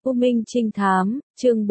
U Minh Trinh Thám, chương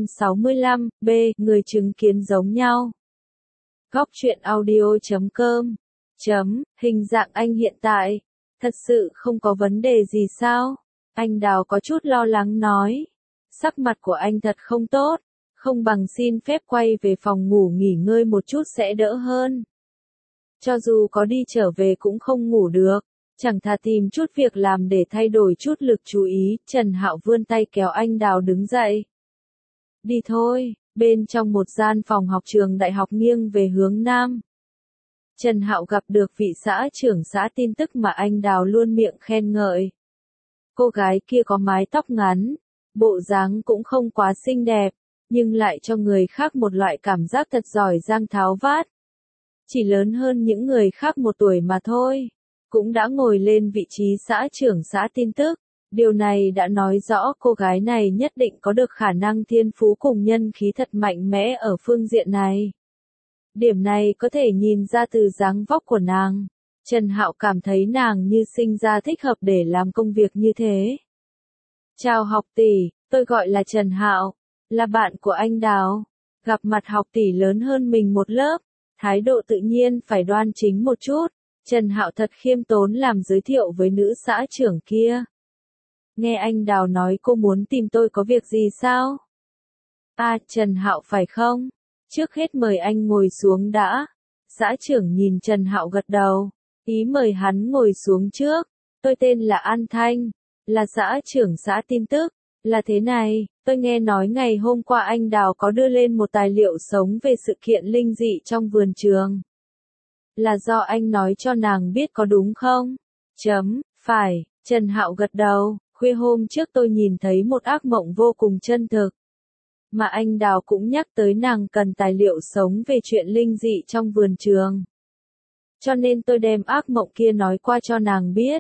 465, B, người chứng kiến giống nhau. Góc truyện audio.com. Hình dạng anh hiện tại, thật sự không có vấn đề gì sao? Anh Đào có chút lo lắng nói. Sắc mặt của anh thật không tốt, không bằng xin phép quay về phòng ngủ nghỉ ngơi một chút sẽ đỡ hơn. Cho dù có đi trở về cũng không ngủ được, chẳng thà tìm chút việc làm để thay đổi chút lực chú ý. Trần Hạo vươn tay kéo anh Đào đứng dậy. Đi thôi. Bên trong một gian phòng học trường đại học nghiêng về hướng nam, Trần Hạo gặp được vị xã trưởng xã tin tức mà anh Đào luôn miệng khen ngợi. Cô gái kia có mái tóc ngắn, bộ dáng cũng không quá xinh đẹp, nhưng lại cho người khác một loại cảm giác thật giỏi giang tháo vát. Chỉ lớn hơn những người khác một tuổi mà thôi, cũng đã ngồi lên vị trí xã trưởng xã tin tức. Điều này đã nói rõ cô gái này nhất định có được khả năng thiên phú cùng nhân khí thật mạnh mẽ ở phương diện này. Điểm này có thể nhìn ra từ dáng vóc của nàng. Trần Hạo cảm thấy nàng như sinh ra thích hợp để làm công việc như thế. Chào học tỷ, tôi gọi là Trần Hạo, là bạn của anh Đào. Gặp mặt học tỷ lớn hơn mình một lớp, thái độ tự nhiên phải đoan chính một chút. Trần Hạo thật khiêm tốn làm giới thiệu với nữ xã trưởng kia. Nghe anh Đào nói cô muốn tìm tôi có việc gì sao? À, Trần Hạo phải không? Trước hết mời anh ngồi xuống đã. Xã trưởng nhìn Trần Hạo gật đầu, ý mời hắn ngồi xuống trước. Tôi tên là An Thanh, là xã trưởng xã tin tức. Là thế này, tôi nghe nói ngày hôm qua anh Đào có đưa lên một tài liệu sống về sự kiện linh dị trong vườn trường. Là do anh nói cho nàng biết có đúng không? Phải, Trần Hạo gật đầu. Khuya hôm trước tôi nhìn thấy một ác mộng vô cùng chân thực. Mà anh Đào cũng nhắc tới nàng cần tài liệu sống về chuyện linh dị trong vườn trường. Cho nên tôi đem ác mộng kia nói qua cho nàng biết.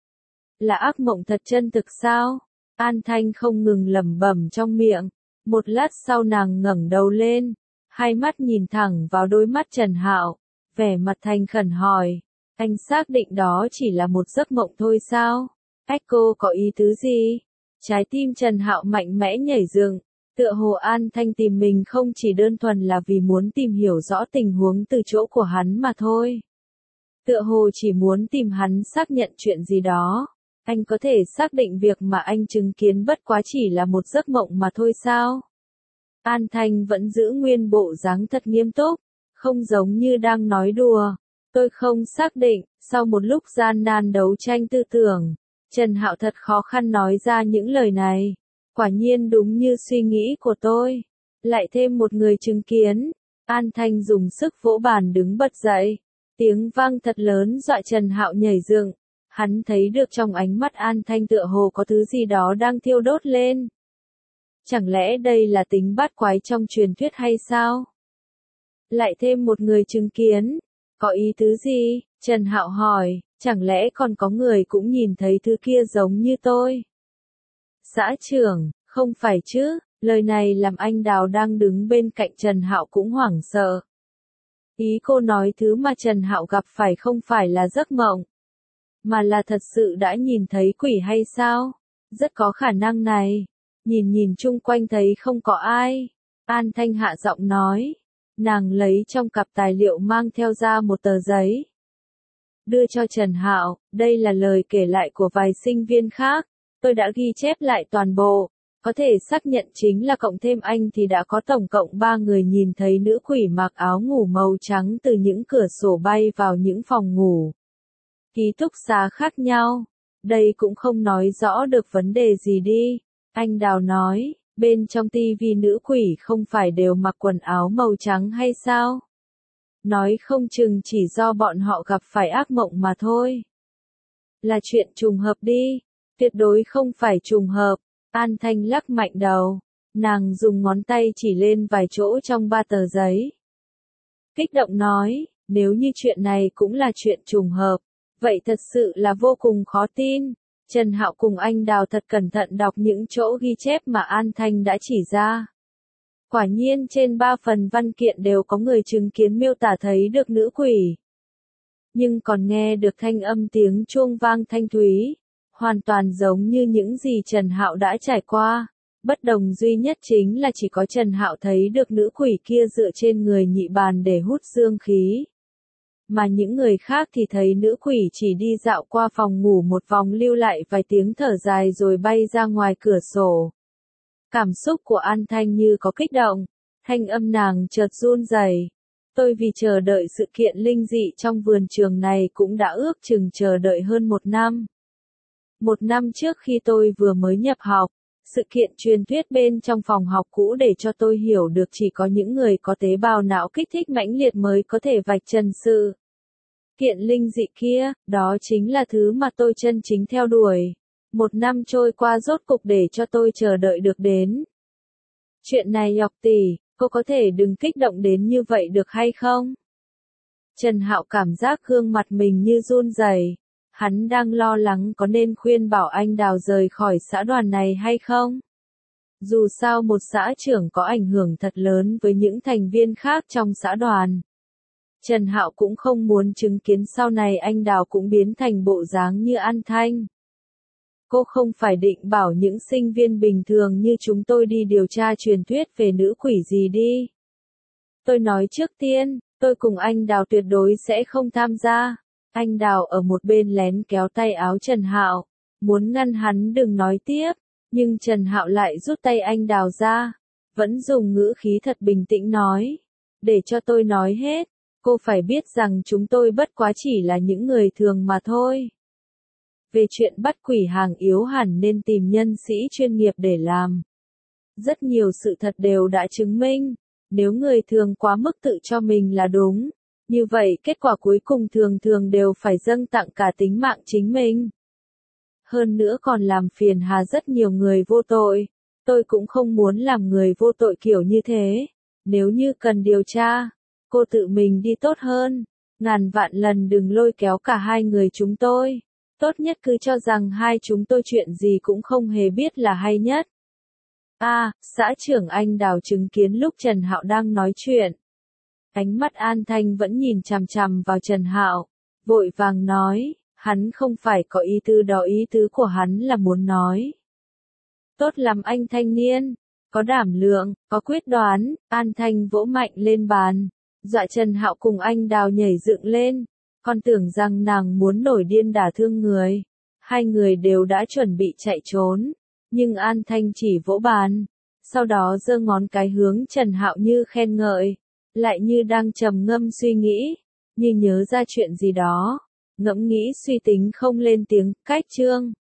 Là ác mộng thật chân thực sao? An Thanh không ngừng lẩm bẩm trong miệng. Một lát sau nàng ngẩng đầu lên, hai mắt nhìn thẳng vào đôi mắt Trần Hạo, vẻ mặt thành khẩn hỏi. Anh xác định đó chỉ là một giấc mộng thôi sao? Cô có ý tứ gì? Trái tim Trần Hạo mạnh mẽ nhảy dựng, tựa hồ An Thanh tìm mình không chỉ đơn thuần là vì muốn tìm hiểu rõ tình huống từ chỗ của hắn mà thôi. Tựa hồ chỉ muốn tìm hắn xác nhận chuyện gì đó. Anh có thể xác định việc mà anh chứng kiến bất quá chỉ là một giấc mộng mà thôi sao? An Thanh vẫn giữ nguyên bộ dáng thật nghiêm túc, không giống như đang nói đùa. Tôi không xác định. Sau một lúc gian nan đấu tranh tư tưởng, Trần Hạo thật khó khăn nói ra những lời này. Quả nhiên đúng như suy nghĩ của tôi. Lại thêm một người chứng kiến. An Thanh dùng sức vỗ bàn đứng bật dậy. Tiếng vang thật lớn dọa Trần Hạo nhảy dựng. Hắn thấy được trong ánh mắt An Thanh tựa hồ có thứ gì đó đang thiêu đốt lên. Chẳng lẽ đây là tính bát quái trong truyền thuyết hay sao? Lại thêm một người chứng kiến. Có ý tứ gì? Trần Hạo hỏi. Chẳng lẽ còn có người cũng nhìn thấy thứ kia giống như tôi? Xã trưởng, không phải chứ? Lời này làm anh Đào đang đứng bên cạnh Trần Hạo cũng hoảng sợ. Ý cô nói thứ mà Trần Hạo gặp phải không phải là giấc mộng, mà là thật sự đã nhìn thấy quỷ hay sao? Rất có khả năng này. Nhìn chung quanh thấy không có ai. An Thanh hạ giọng nói. Nàng lấy trong cặp tài liệu mang theo ra một tờ giấy. Đưa cho Trần Hạo, đây là lời kể lại của vài sinh viên khác. Tôi đã ghi chép lại toàn bộ. Có thể xác nhận chính là cộng thêm anh thì đã có tổng cộng 3 người nhìn thấy nữ quỷ mặc áo ngủ màu trắng từ những cửa sổ bay vào những phòng ngủ. Ký túc xá khác nhau. Đây cũng không nói rõ được vấn đề gì đi. Anh Đào nói, bên trong tivi nữ quỷ không phải đều mặc quần áo màu trắng hay sao? Nói không chừng chỉ do bọn họ gặp phải ác mộng mà thôi. Là chuyện trùng hợp đi. Tuyệt đối không phải trùng hợp. An Thanh lắc mạnh đầu. Nàng dùng ngón tay chỉ lên vài chỗ trong 3 tờ giấy. Kích động nói, nếu như chuyện này cũng là chuyện trùng hợp, vậy thật sự là vô cùng khó tin. Trần Hạo cùng anh Đào thật cẩn thận đọc những chỗ ghi chép mà An Thanh đã chỉ ra. Quả nhiên trên 3 phần văn kiện đều có người chứng kiến miêu tả thấy được nữ quỷ. Nhưng còn nghe được thanh âm tiếng chuông vang thanh thúy, hoàn toàn giống như những gì Trần Hạo đã trải qua. Bất đồng duy nhất chính là chỉ có Trần Hạo thấy được nữ quỷ kia dựa trên người nhị bàn để hút dương khí. Mà những người khác thì thấy nữ quỷ chỉ đi dạo qua phòng ngủ một vòng lưu lại vài tiếng thở dài rồi bay ra ngoài cửa sổ. Cảm xúc của An Thanh như có kích động, thanh âm nàng chợt run rẩy. Tôi vì chờ đợi sự kiện linh dị trong vườn trường này cũng đã ước chừng chờ đợi hơn 1 năm. 1 năm trước khi tôi vừa mới nhập học, sự kiện truyền thuyết bên trong phòng học cũ để cho tôi hiểu được chỉ có những người có tế bào não kích thích mãnh liệt mới có thể vạch trần sự kiện linh dị kia, đó chính là thứ mà tôi chân chính theo đuổi. 1 năm trôi qua rốt cục để cho tôi chờ đợi được đến. Chuyện này Ngọc tỷ, cô có thể đừng kích động đến như vậy được hay không? Trần Hạo cảm giác gương mặt mình như run rẩy. Hắn đang lo lắng có nên khuyên bảo anh Đào rời khỏi xã đoàn này hay không? Dù sao một xã trưởng có ảnh hưởng thật lớn với những thành viên khác trong xã đoàn. Trần Hạo cũng không muốn chứng kiến sau này anh Đào cũng biến thành bộ dáng như An Thanh. Cô không phải định bảo những sinh viên bình thường như chúng tôi đi điều tra truyền thuyết về nữ quỷ gì đi. Tôi nói trước tiên, tôi cùng anh Đào tuyệt đối sẽ không tham gia. Anh Đào ở một bên lén kéo tay áo Trần Hạo, muốn ngăn hắn đừng nói tiếp, nhưng Trần Hạo lại rút tay anh Đào ra, vẫn dùng ngữ khí thật bình tĩnh nói, để cho tôi nói hết, cô phải biết rằng chúng tôi bất quá chỉ là những người thường mà thôi. Về chuyện bắt quỷ hàng yếu hẳn nên tìm nhân sĩ chuyên nghiệp để làm. Rất nhiều sự thật đều đã chứng minh, nếu người thường quá mức tự cho mình là đúng, như vậy kết quả cuối cùng thường thường đều phải dâng tặng cả tính mạng chính mình. Hơn nữa còn làm phiền hà rất nhiều người vô tội. Tôi cũng không muốn làm người vô tội kiểu như thế. Nếu như cần điều tra, cô tự mình đi tốt hơn. Ngàn vạn lần đừng lôi kéo cả hai người chúng tôi. Tốt nhất cứ cho rằng hai chúng tôi chuyện gì cũng không hề biết là hay nhất. Xã trưởng anh Đào chứng kiến lúc Trần Hạo đang nói chuyện. Ánh mắt An Thanh vẫn nhìn chằm chằm vào Trần Hạo, vội vàng nói, hắn không phải có ý tứ đó, ý tứ của hắn là muốn nói. Tốt lắm anh thanh niên, có đảm lượng, có quyết đoán, An Thanh vỗ mạnh lên bàn, dọa Trần Hạo cùng anh Đào nhảy dựng lên, còn tưởng rằng nàng muốn nổi điên đả thương người. Hai người đều đã chuẩn bị chạy trốn, nhưng An Thanh chỉ vỗ bàn, sau đó giơ ngón cái hướng Trần Hạo như khen ngợi. Lại như đang trầm ngâm suy nghĩ, như nhớ ra chuyện gì đó, ngẫm nghĩ suy tính không lên tiếng, cách chương.